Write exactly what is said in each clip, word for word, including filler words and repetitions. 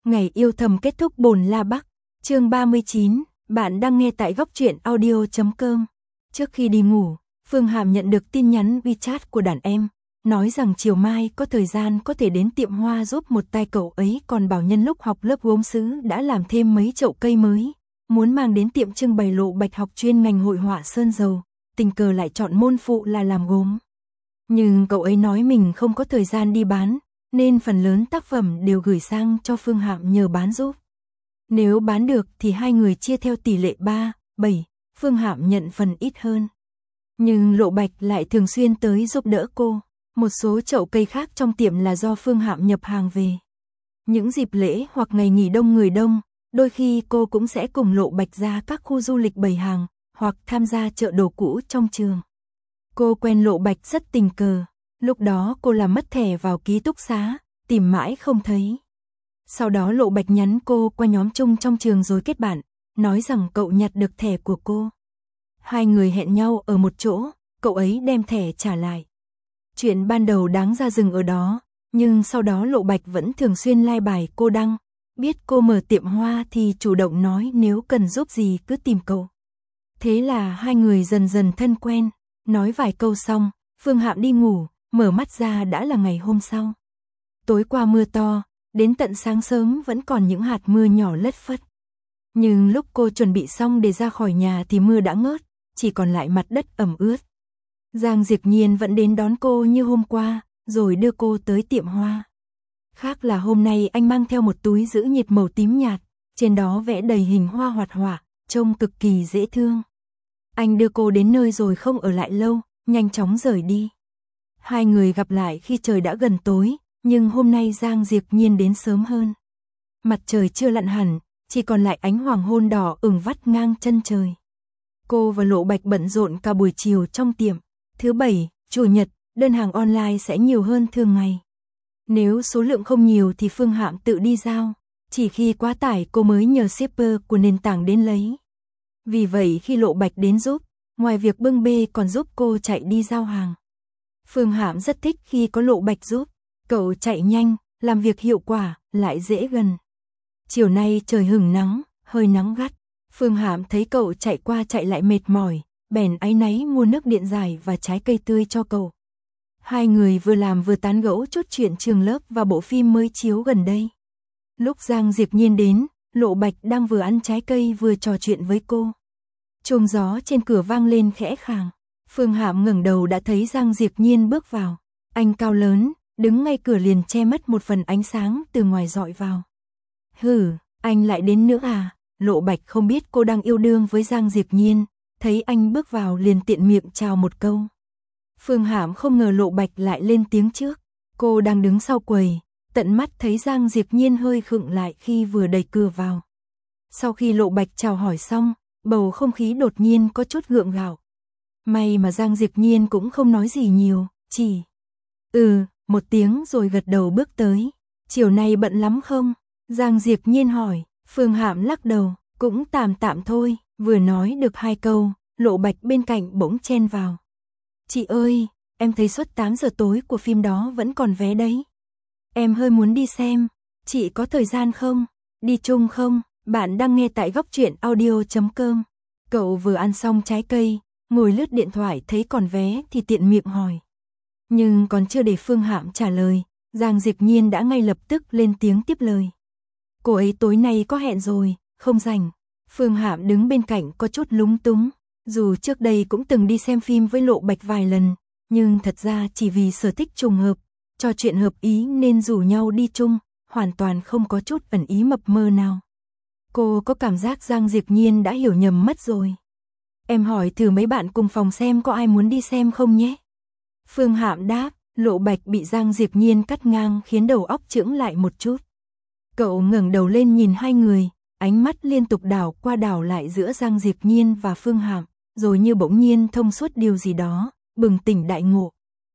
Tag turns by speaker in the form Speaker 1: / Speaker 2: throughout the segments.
Speaker 1: Ngày yêu thầm kết thúc bồn La Bắc, chương ba mươi chín, bạn đang nghe tại góc truyện audio chấm com. Trước khi đi ngủ, Phương Hàm nhận được tin nhắn WeChat của đàn em, nói rằng chiều mai có thời gian có thể đến tiệm hoa giúp một tay cậu ấy, còn bảo nhân lúc học lớp gốm sứ đã làm thêm mấy chậu cây mới, muốn mang đến tiệm trưng bày Lộ Bạch học chuyên ngành hội họa sơn dầu, tình cờ lại chọn môn phụ là làm gốm. Nhưng cậu ấy nói mình không có thời gian đi bán, nên phần lớn tác phẩm đều gửi sang cho Phương Hàm nhờ bán giúp. Nếu bán được thì hai người chia theo tỷ lệ ba, bảy, Phương Hàm nhận phần ít hơn. Nhưng Lộ Bạch lại thường xuyên tới giúp đỡ cô, một số chậu cây khác trong tiệm là do Phương Hàm nhập hàng về. Những dịp lễ hoặc ngày nghỉ đông người đông, đôi khi cô cũng sẽ cùng Lộ Bạch ra các khu du lịch bày hàng, hoặc tham gia chợ đồ cũ trong trường. Cô quen Lộ Bạch rất tình cờ. Lúc đó cô làm mất thẻ vào ký túc xá, tìm mãi không thấy. Sau đó Lộ Bạch nhắn cô qua nhóm chung trong trường rồi kết bạn, nói rằng cậu nhặt được thẻ của cô. Hai người hẹn nhau ở một chỗ, cậu ấy đem thẻ trả lại. Chuyện ban đầu đáng ra dừng ở đó, nhưng sau đó Lộ Bạch vẫn thường xuyên like bài cô đăng. Biết cô mở tiệm hoa thì chủ động nói nếu cần giúp gì cứ tìm cậu. Thế là hai người dần dần thân quen, nói vài câu xong, Phương Hàm đi ngủ. Mở mắt ra đã là ngày hôm sau. Tối qua mưa to, đến tận sáng sớm vẫn còn những hạt mưa nhỏ lất phất. Nhưng lúc cô chuẩn bị xong để ra khỏi nhà thì mưa đã ngớt, chỉ còn lại mặt đất ẩm ướt. Giang Diệp Nhiên vẫn đến đón cô như hôm qua, rồi đưa cô tới tiệm hoa. Khác là hôm nay anh mang theo một túi giữ nhiệt màu tím nhạt, trên đó vẽ đầy hình hoa hoạt họa, trông cực kỳ dễ thương. Anh đưa cô đến nơi rồi không ở lại lâu, nhanh chóng rời đi. Hai người gặp lại khi trời đã gần tối, nhưng hôm nay Giang Diệp Nhiên đến sớm hơn. Mặt trời chưa lặn hẳn, chỉ còn lại ánh hoàng hôn đỏ ửng vắt ngang chân trời. Cô và Lộ Bạch bận rộn cả buổi chiều trong tiệm. Thứ bảy, chủ nhật, đơn hàng online sẽ nhiều hơn thường ngày. Nếu số lượng không nhiều thì Phương Hàm tự đi giao, chỉ khi quá tải cô mới nhờ shipper của nền tảng đến lấy. Vì vậy khi Lộ Bạch đến giúp, ngoài việc bưng bê còn giúp cô chạy đi giao hàng. Phương Hàm rất thích khi có Lộ Bạch giúp, cậu chạy nhanh, làm việc hiệu quả, lại dễ gần. Chiều nay trời hửng nắng, hơi nắng gắt. Phương Hàm thấy cậu chạy qua chạy lại mệt mỏi, bèn áy náy mua nước điện giải và trái cây tươi cho cậu. Hai người vừa làm vừa tán gẫu chút chuyện trường lớp và bộ phim mới chiếu gần đây. Lúc Giang Diệp Nhiên đến, Lộ Bạch đang vừa ăn trái cây vừa trò chuyện với cô. Chuông gió trên cửa vang lên khẽ khàng. Phương Hàm ngẩng đầu đã thấy Giang Diệp Nhiên bước vào. Anh cao lớn, đứng ngay cửa liền che mất một phần ánh sáng từ ngoài dọi vào. Hừ, anh lại đến nữa à? Lộ Bạch không biết cô đang yêu đương với Giang Diệp Nhiên, thấy anh bước vào liền tiện miệng chào một câu. Phương Hàm không ngờ Lộ Bạch lại lên tiếng trước. Cô đang đứng sau quầy, tận mắt thấy Giang Diệp Nhiên hơi khựng lại khi vừa đẩy cửa vào. Sau khi Lộ Bạch chào hỏi xong, bầu không khí đột nhiên có chút gượng gạo. May mà Giang Diệp Nhiên cũng không nói gì nhiều, chỉ ừ, một tiếng rồi gật đầu bước tới. Chiều nay bận lắm không? Giang Diệp Nhiên hỏi. Phương Hàm lắc đầu, cũng tạm tạm thôi. Vừa nói được hai câu, Lộ Bạch bên cạnh bỗng chen vào. Chị ơi, em thấy suất tám giờ tối của phim đó vẫn còn vé đấy. Em hơi muốn đi xem, chị có thời gian không? Đi chung không? Bạn đang nghe tại góc truyện audio chấm com. Cậu vừa ăn xong trái cây, ngồi lướt điện thoại thấy còn vé thì tiện miệng hỏi. Nhưng còn chưa để Phương Hàm trả lời, Giang Diệp Nhiên đã ngay lập tức lên tiếng tiếp lời. Cô ấy tối nay có hẹn rồi, không rảnh. Phương Hàm đứng bên cạnh có chút lúng túng. Dù trước đây cũng từng đi xem phim với Lộ Bạch vài lần, nhưng thật ra chỉ vì sở thích trùng hợp, trò chuyện hợp ý nên rủ nhau đi chung, hoàn toàn không có chút ẩn ý mập mờ nào. Cô có cảm giác Giang Diệp Nhiên đã hiểu nhầm mất rồi. Em hỏi thử mấy bạn cùng phòng xem có ai muốn đi xem không nhé. Phương Hàm đáp. Lộ Bạch bị Giang Diệp Nhiên cắt ngang khiến đầu óc chững lại một chút. Cậu ngẩng đầu lên nhìn hai người, ánh mắt liên tục đảo qua đảo lại giữa Giang Diệp Nhiên và Phương Hàm, rồi như bỗng nhiên thông suốt điều gì đó, bừng tỉnh đại ngộ.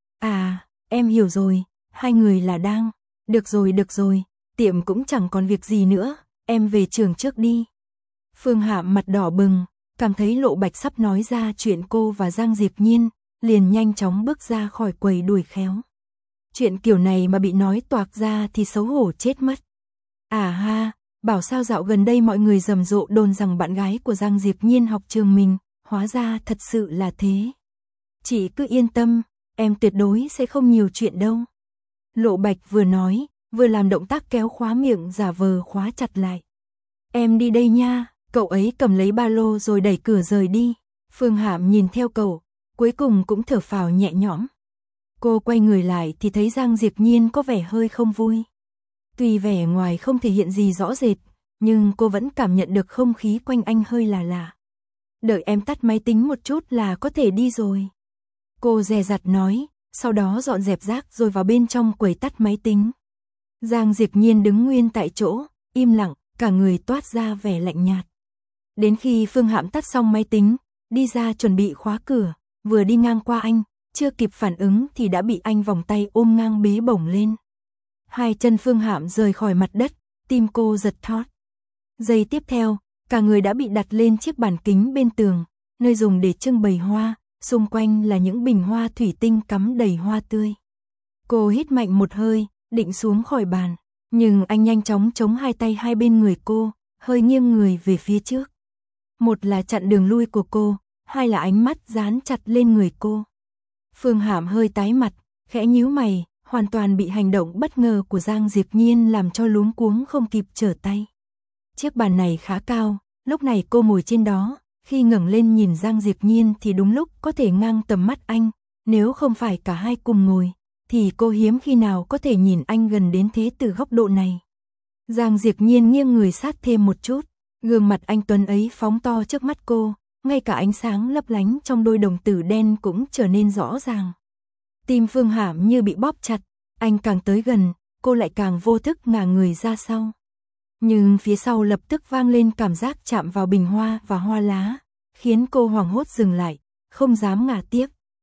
Speaker 1: À, em hiểu rồi, hai người là đang. Được rồi được rồi, tiệm cũng chẳng còn việc gì nữa, em về trường trước đi. Phương Hàm mặt đỏ bừng, cảm thấy Lộ Bạch sắp nói ra chuyện cô và Giang Diệp Nhiên, liền nhanh chóng bước ra khỏi quầy đuổi khéo. Chuyện kiểu này mà bị nói toạc ra thì xấu hổ chết mất. À ha, bảo sao dạo gần đây mọi người rầm rộ đồn rằng bạn gái của Giang Diệp Nhiên học trường mình, hóa ra thật sự là thế. Chị cứ yên tâm, em tuyệt đối sẽ không nhiều chuyện đâu. Lộ Bạch vừa nói, vừa làm động tác kéo khóa miệng giả vờ khóa chặt lại. Em đi đây nha, cậu ấy cầm lấy ba lô rồi đẩy cửa rời đi. Phương Hạm nhìn theo cậu, cuối cùng cũng thở phào nhẹ nhõm. Cô quay người lại thì thấy Giang Diệp Nhiên có vẻ hơi không vui. Tuy vẻ ngoài không thể hiện gì rõ rệt, nhưng cô vẫn cảm nhận được không khí quanh anh hơi là lạ. Đợi em tắt máy tính một chút là có thể đi rồi. Cô dè dặt nói, sau đó dọn dẹp rác rồi vào bên trong quầy tắt máy tính. Giang Diệp Nhiên đứng nguyên tại chỗ, im lặng, cả người toát ra vẻ lạnh nhạt. Đến khi Phương Hạm tắt xong máy tính, đi ra chuẩn bị khóa cửa, vừa đi ngang qua anh, chưa kịp phản ứng thì đã bị anh vòng tay ôm ngang bế bổng lên. Hai chân Phương Hạm rời khỏi mặt đất, tim cô giật thót. Giây tiếp theo, cả người đã bị đặt lên chiếc bàn kính bên tường, nơi dùng để trưng bày hoa, xung quanh là những bình hoa thủy tinh cắm đầy hoa tươi. Cô hít mạnh một hơi, định xuống khỏi bàn, nhưng anh nhanh chóng chống hai tay hai bên người cô, hơi nghiêng người về phía trước. Một là chặn đường lui của cô, hai là ánh mắt dán chặt lên người cô. Phương Hạm hơi tái mặt, khẽ nhíu mày, hoàn toàn bị hành động bất ngờ của Giang Diệp Nhiên làm cho luống cuống không kịp trở tay. Chiếc bàn này khá cao, lúc này cô ngồi trên đó, khi ngẩng lên nhìn Giang Diệp Nhiên thì đúng lúc có thể ngang tầm mắt anh, nếu không phải cả hai cùng ngồi, thì cô hiếm khi nào có thể nhìn anh gần đến thế từ góc độ này. Giang Diệp Nhiên nghiêng người sát thêm một chút, gương mặt anh tuấn ấy phóng to trước mắt cô, ngay cả ánh sáng lấp lánh trong đôi đồng tử đen cũng trở nên rõ ràng. Tim Phương Hạm như bị bóp chặt, anh càng tới gần, cô lại càng vô thức ngả người ra sau. Nhưng phía sau lập tức vang lên cảm giác chạm vào bình hoa và hoa lá, khiến cô hoảng hốt dừng lại, không dám ngả tiếp.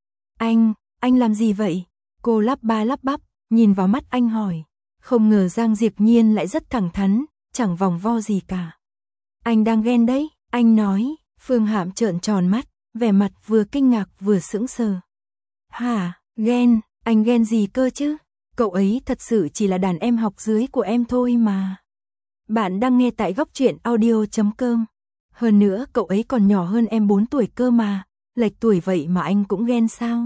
Speaker 1: Anh, anh làm gì vậy? Cô lắp ba lắp bắp, nhìn vào mắt anh hỏi. Không ngờ Giang Diệp Nhiên lại rất thẳng thắn, chẳng vòng vo gì cả. Anh đang ghen đấy, anh nói. Phương Hạm trợn tròn mắt, vẻ mặt vừa kinh ngạc vừa sững sờ. Hả, ghen, anh ghen gì cơ chứ? Cậu ấy thật sự chỉ là đàn em học dưới của em thôi mà. Bạn đang nghe tại góc truyện audio chấm com. Hơn nữa cậu ấy còn nhỏ hơn em bốn tuổi cơ mà, lệch tuổi vậy mà anh cũng ghen sao?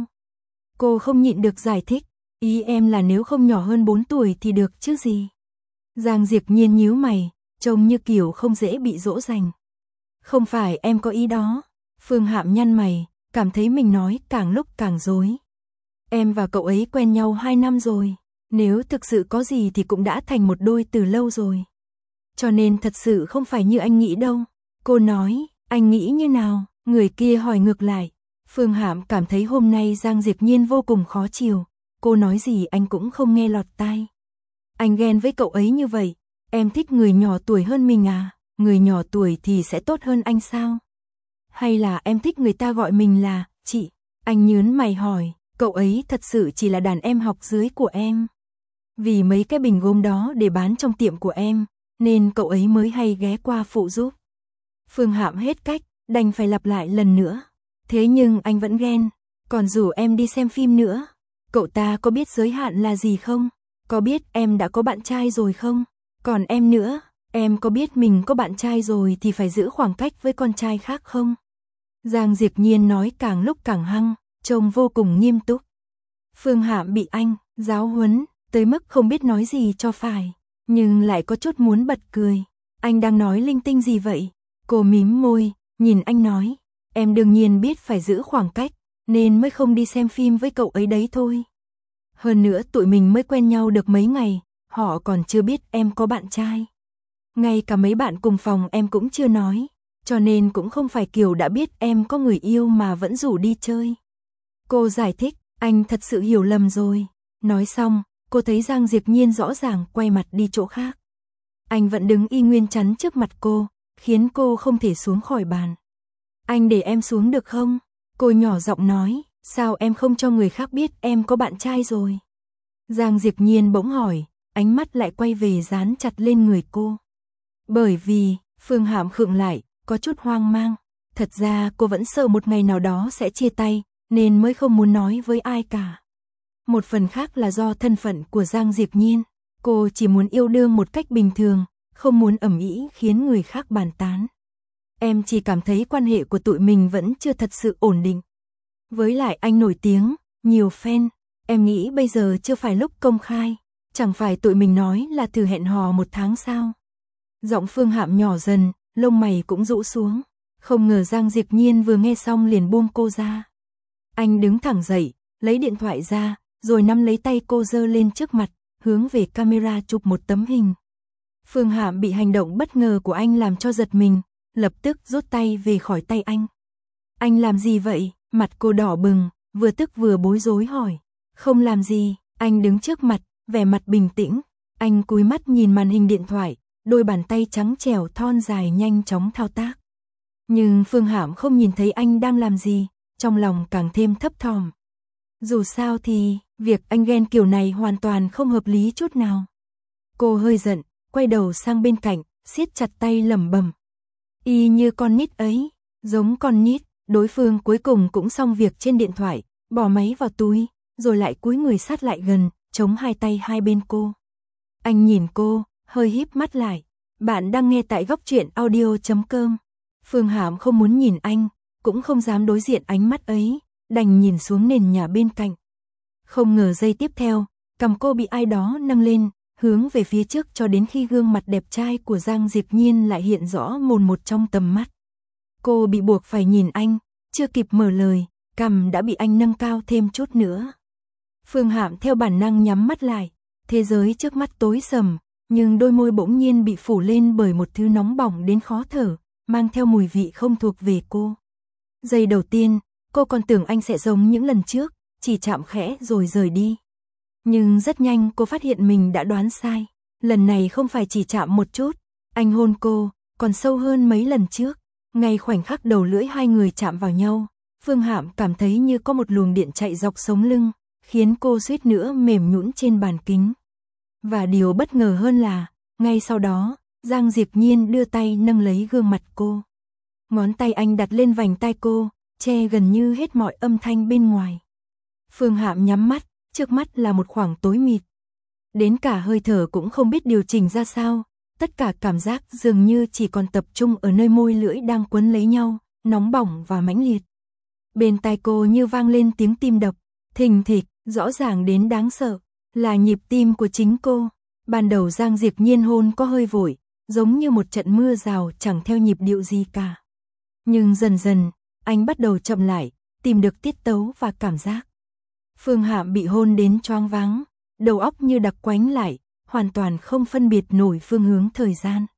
Speaker 1: Cô không nhịn được giải thích, ý em là nếu không nhỏ hơn bốn tuổi thì được chứ gì. Giang Diệp Nhiên nhíu mày, trông như kiểu không dễ bị dỗ dành. Không phải em có ý đó. Phương Hạm nhăn mày, cảm thấy mình nói càng lúc càng rối. Em và cậu ấy quen nhau hai năm rồi, nếu thực sự có gì thì cũng đã thành một đôi từ lâu rồi. Cho nên thật sự không phải như anh nghĩ đâu. Cô nói, anh nghĩ như nào? Người kia hỏi ngược lại. Phương Hạm cảm thấy hôm nay Giang Diệp Nhiên vô cùng khó chịu. Cô nói gì anh cũng không nghe lọt tai. Anh ghen với cậu ấy như vậy. Em thích người nhỏ tuổi hơn mình à? Người nhỏ tuổi thì sẽ tốt hơn anh sao? Hay là em thích người ta gọi mình là chị? Anh nhớn mày hỏi, cậu ấy thật sự chỉ là đàn em học dưới của em. Vì mấy cái bình gốm đó để bán trong tiệm của em, nên cậu ấy mới hay ghé qua phụ giúp. Phương Hạm hết cách, đành phải lặp lại lần nữa. Thế nhưng anh vẫn ghen, còn rủ em đi xem phim nữa. Cậu ta có biết giới hạn là gì không? Có biết em đã có bạn trai rồi không? Còn em nữa, em có biết mình có bạn trai rồi thì phải giữ khoảng cách với con trai khác không? Giang Diệp Nhiên nói càng lúc càng hăng, trông vô cùng nghiêm túc. Phương Hạm bị anh giáo huấn tới mức không biết nói gì cho phải, nhưng lại có chút muốn bật cười. Anh đang nói linh tinh gì vậy? Cô mím môi, nhìn anh nói, em đương nhiên biết phải giữ khoảng cách, nên mới không đi xem phim với cậu ấy đấy thôi. Hơn nữa tụi mình mới quen nhau được mấy ngày, họ còn chưa biết em có bạn trai. Ngay cả mấy bạn cùng phòng em cũng chưa nói, cho nên cũng không phải kiểu đã biết em có người yêu mà vẫn rủ đi chơi. Cô giải thích, anh thật sự hiểu lầm rồi. Nói xong, cô thấy Giang Diệp Nhiên rõ ràng quay mặt đi chỗ khác. Anh vẫn đứng y nguyên chắn trước mặt cô, khiến cô không thể xuống khỏi bàn. Anh để em xuống được không? Cô nhỏ giọng nói, sao em không cho người khác biết em có bạn trai rồi? Giang Diệp Nhiên bỗng hỏi, ánh mắt lại quay về dán chặt lên người cô. Bởi vì, Phương Hạm khựng lại, có chút hoang mang. Thật ra cô vẫn sợ một ngày nào đó sẽ chia tay, nên mới không muốn nói với ai cả. Một phần khác là do thân phận của Giang Diệp Nhiên. Cô chỉ muốn yêu đương một cách bình thường, không muốn ầm ĩ khiến người khác bàn tán. Em chỉ cảm thấy quan hệ của tụi mình vẫn chưa thật sự ổn định. Với lại anh nổi tiếng, nhiều fan, em nghĩ bây giờ chưa phải lúc công khai, chẳng phải tụi mình nói là thử hẹn hò một tháng sao? Giọng Phương Hạm nhỏ dần, lông mày cũng rũ xuống. Không ngờ Giang Diệp Nhiên vừa nghe xong liền buông cô ra. Anh đứng thẳng dậy, lấy điện thoại ra, rồi nắm lấy tay cô giơ lên trước mặt, hướng về camera chụp một tấm hình. Phương Hạm bị hành động bất ngờ của anh làm cho giật mình, lập tức rút tay về khỏi tay anh. Anh làm gì vậy? Mặt cô đỏ bừng, vừa tức vừa bối rối hỏi. Không làm gì, anh đứng trước mặt, vẻ mặt bình tĩnh. Anh cúi mắt nhìn màn hình điện thoại, đôi bàn tay trắng trẻo thon dài nhanh chóng thao tác. Nhưng Phương Hạm không nhìn thấy anh đang làm gì, trong lòng càng thêm thấp thỏm. Dù sao thì, việc anh ghen kiểu này hoàn toàn không hợp lý chút nào. Cô hơi giận, quay đầu sang bên cạnh, siết chặt tay lẩm bẩm. Y như con nít ấy, giống con nít, đối phương cuối cùng cũng xong việc trên điện thoại, bỏ máy vào túi, rồi lại cúi người sát lại gần, chống hai tay hai bên cô. Anh nhìn cô, hơi híp mắt lại. Bạn đang nghe tại góc truyện audio chấm com. Phương Hạm không muốn nhìn anh, cũng không dám đối diện ánh mắt ấy, đành nhìn xuống nền nhà bên cạnh. Không ngờ giây tiếp theo, cằm cô bị ai đó nâng lên, hướng về phía trước cho đến khi gương mặt đẹp trai của Giang Diệp Nhiên lại hiện rõ mồn một trong tầm mắt. Cô bị buộc phải nhìn anh, chưa kịp mở lời, cằm đã bị anh nâng cao thêm chút nữa. Phương Hạm theo bản năng nhắm mắt lại, thế giới trước mắt tối sầm, nhưng đôi môi bỗng nhiên bị phủ lên bởi một thứ nóng bỏng đến khó thở, mang theo mùi vị không thuộc về cô. Giây đầu tiên, cô còn tưởng anh sẽ giống những lần trước, chỉ chạm khẽ rồi rời đi. Nhưng rất nhanh cô phát hiện mình đã đoán sai. Lần này không phải chỉ chạm một chút, anh hôn cô, còn sâu hơn mấy lần trước. Ngay khoảnh khắc đầu lưỡi hai người chạm vào nhau, Phương Hạm cảm thấy như có một luồng điện chạy dọc sống lưng, khiến cô suýt nữa mềm nhũn trên bàn kính. Và điều bất ngờ hơn là, ngay sau đó, Giang Diệp Nhiên đưa tay nâng lấy gương mặt cô. Ngón tay anh đặt lên vành tai cô, che gần như hết mọi âm thanh bên ngoài. Phương Hạm nhắm mắt, trước mắt là một khoảng tối mịt. Đến cả hơi thở cũng không biết điều chỉnh ra sao, tất cả cảm giác dường như chỉ còn tập trung ở nơi môi lưỡi đang quấn lấy nhau, nóng bỏng và mãnh liệt. Bên tai cô như vang lên tiếng tim đập, thình thịch, rõ ràng đến đáng sợ, là nhịp tim của chính cô. Ban đầu Giang Diệp Nhiên hôn có hơi vội, giống như một trận mưa rào chẳng theo nhịp điệu gì cả. Nhưng dần dần, anh bắt đầu chậm lại, tìm được tiết tấu và cảm giác. Phương Hạm bị hôn đến choáng váng, đầu óc như đặc quánh lại, hoàn toàn không phân biệt nổi phương hướng thời gian.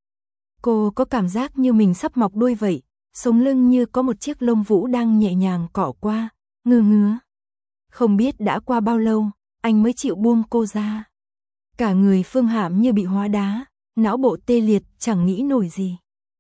Speaker 1: Cô có cảm giác như mình sắp mọc đuôi vậy, sống lưng như có một chiếc lông vũ đang nhẹ nhàng cọ qua, ngứa ngứa. Không biết đã qua bao lâu, anh mới chịu buông cô ra. Cả người Phương Hạm như bị hóa đá, não bộ tê liệt, chẳng nghĩ nổi gì.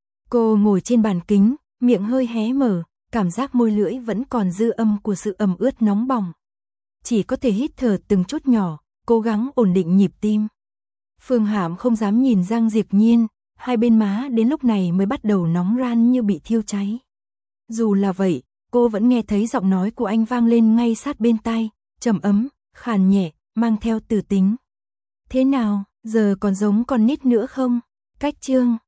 Speaker 1: Cô ngồi trên bàn kính, miệng hơi hé mở, cảm giác môi lưỡi vẫn còn dư âm của sự ẩm ướt nóng bỏng. Chỉ có thể hít thở từng chút nhỏ, cố gắng ổn định nhịp tim. Phương Hạm không dám nhìn Giang Diệp Nhiên, hai bên má đến lúc này mới bắt đầu nóng ran như bị thiêu cháy. Dù là vậy, cô vẫn nghe thấy giọng nói của anh vang lên ngay sát bên tai, trầm ấm, khàn nhẹ, mang theo từ tính. Thế nào, giờ còn giống con nít nữa không? Cách chương